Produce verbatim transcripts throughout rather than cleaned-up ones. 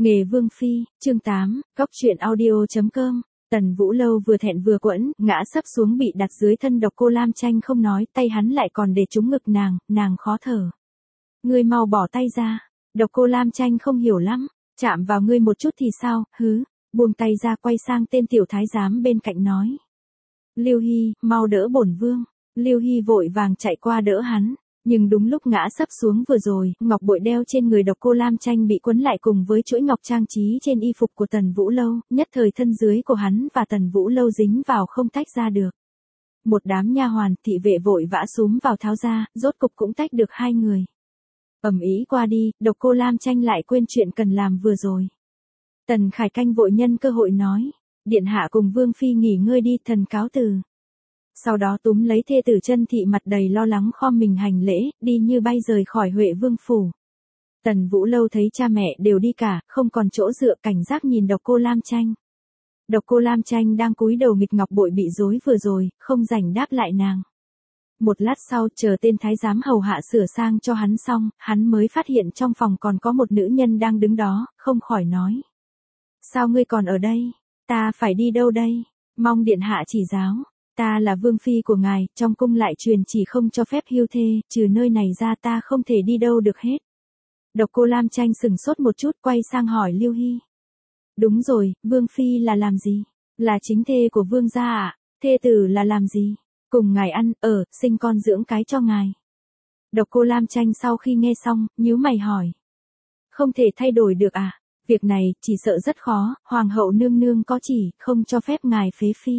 Nghề Vương Phi, chương tám, Cóc truyện audio chấm com. Tần Vũ Lâu vừa thẹn vừa quẫn, ngã sấp xuống bị đặt dưới thân Độc Cô Lam Tranh không nói, tay hắn lại còn để trúng ngực nàng, nàng khó thở. Ngươi mau bỏ tay ra. Độc Cô Lam Tranh không hiểu lắm, chạm vào ngươi một chút thì sao, hứ, buông tay ra quay sang tên tiểu thái giám bên cạnh nói. Lưu Hy, mau đỡ bổn vương. Lưu Hy vội vàng chạy qua đỡ hắn. Nhưng đúng lúc ngã sấp xuống vừa rồi, ngọc bội đeo trên người Độc Cô Lam Tranh bị quấn lại cùng với chuỗi ngọc trang trí trên y phục của Tần Vũ Lâu, nhất thời thân dưới của hắn và Tần Vũ Lâu dính vào không tách ra được. Một đám nha hoàn, thị vệ vội vã xúm vào tháo ra, rốt cục cũng tách được hai người. Ầm ĩ qua đi, Độc Cô Lam Tranh lại quên chuyện cần làm vừa rồi. Tần Khải Canh vội nhân cơ hội nói, điện hạ cùng Vương Phi nghỉ ngơi đi, thần cáo từ. Sau đó túm lấy thê tử Chân Thị mặt đầy lo lắng khom mình hành lễ, đi như bay rời khỏi Huệ Vương phủ. Tần Vũ Lâu thấy cha mẹ đều đi cả, không còn chỗ dựa, cảnh giác nhìn Độc Cô Lam Tranh. Độc Cô Lam Tranh đang cúi đầu nghịch ngọc bội bị rối vừa rồi, không rảnh đáp lại nàng. Một lát sau, chờ tên thái giám hầu hạ sửa sang cho hắn xong, hắn mới phát hiện trong phòng còn có một nữ nhân đang đứng đó, không khỏi nói. Sao ngươi còn ở đây? Ta phải đi đâu đây? Mong điện hạ chỉ giáo. Ta là vương phi của ngài, trong cung lại truyền chỉ không cho phép hưu thê, trừ nơi này ra ta không thể đi đâu được hết. Độc Cô Lam Tranh sừng sốt một chút, quay sang hỏi Lưu Hy. Đúng rồi, vương phi là làm gì? Là chính thê của vương gia ạ. À? Thê tử là làm gì? Cùng ngài ăn, ở, sinh con dưỡng cái cho ngài. Độc Cô Lam Tranh sau khi nghe xong, nhíu mày hỏi. Không thể thay đổi được à? Việc này, chỉ sợ rất khó, hoàng hậu nương nương có chỉ, không cho phép ngài phế phi.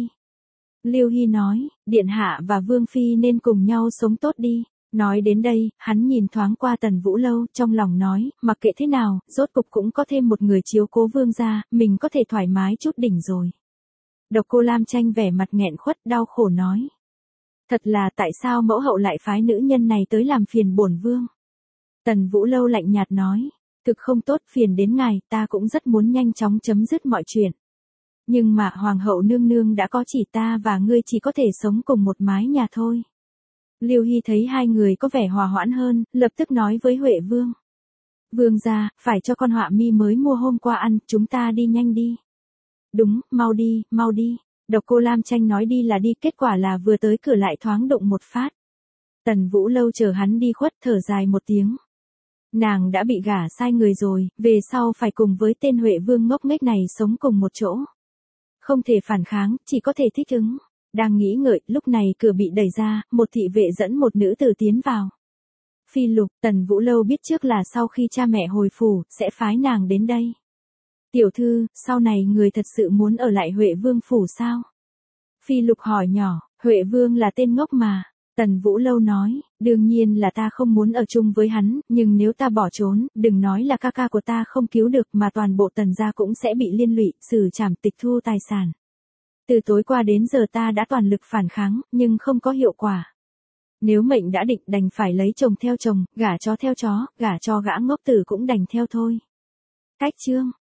Lưu Hy nói, điện hạ và Vương Phi nên cùng nhau sống tốt đi. Nói đến đây, hắn nhìn thoáng qua Tần Vũ Lâu, trong lòng nói, mặc kệ thế nào, rốt cục cũng có thêm một người chiếu cố vương gia, mình có thể thoải mái chút đỉnh rồi. Độc Cô Lam Tranh vẻ mặt nghẹn khuất, đau khổ nói. Thật là tại sao mẫu hậu lại phái nữ nhân này tới làm phiền bổn vương? Tần Vũ Lâu lạnh nhạt nói, thực không tốt, phiền đến ngài, ta cũng rất muốn nhanh chóng chấm dứt mọi chuyện. Nhưng mà hoàng hậu nương nương đã có chỉ, ta và ngươi chỉ có thể sống cùng một mái nhà thôi. Lưu Hy thấy hai người có vẻ hòa hoãn hơn, lập tức nói với Huệ Vương. Vương gia, phải cho con họa mi mới mua hôm qua ăn, chúng ta đi nhanh đi. Đúng, mau đi, mau đi. Độc Cô Lam Tranh nói đi là đi, kết quả là vừa tới cửa lại thoáng đụng một phát. Tần Vũ Lâu chờ hắn đi khuất, thở dài một tiếng. Nàng đã bị gả sai người rồi, về sau phải cùng với tên Huệ Vương ngốc nghếch này sống cùng một chỗ. Không thể phản kháng, chỉ có thể thích ứng. Đang nghĩ ngợi, lúc này cửa bị đẩy ra, một thị vệ dẫn một nữ tử tiến vào. Phi Lục, Tần Vũ Lâu biết trước là sau khi cha mẹ hồi phủ, sẽ phái nàng đến đây. Tiểu thư, sau này người thật sự muốn ở lại Huệ Vương phủ sao? Phi Lục hỏi nhỏ, Huệ Vương là tên ngốc mà. Tần Vũ Lâu nói, đương nhiên là ta không muốn ở chung với hắn, nhưng nếu ta bỏ trốn, đừng nói là ca ca của ta không cứu được mà toàn bộ Tần gia cũng sẽ bị liên lụy, xử trảm tịch thu tài sản. Từ tối qua đến giờ ta đã toàn lực phản kháng, nhưng không có hiệu quả. Nếu mệnh đã định đành phải lấy chồng theo chồng, gả chó theo chó, gả cho gã ngốc tử cũng đành theo thôi. Cách chương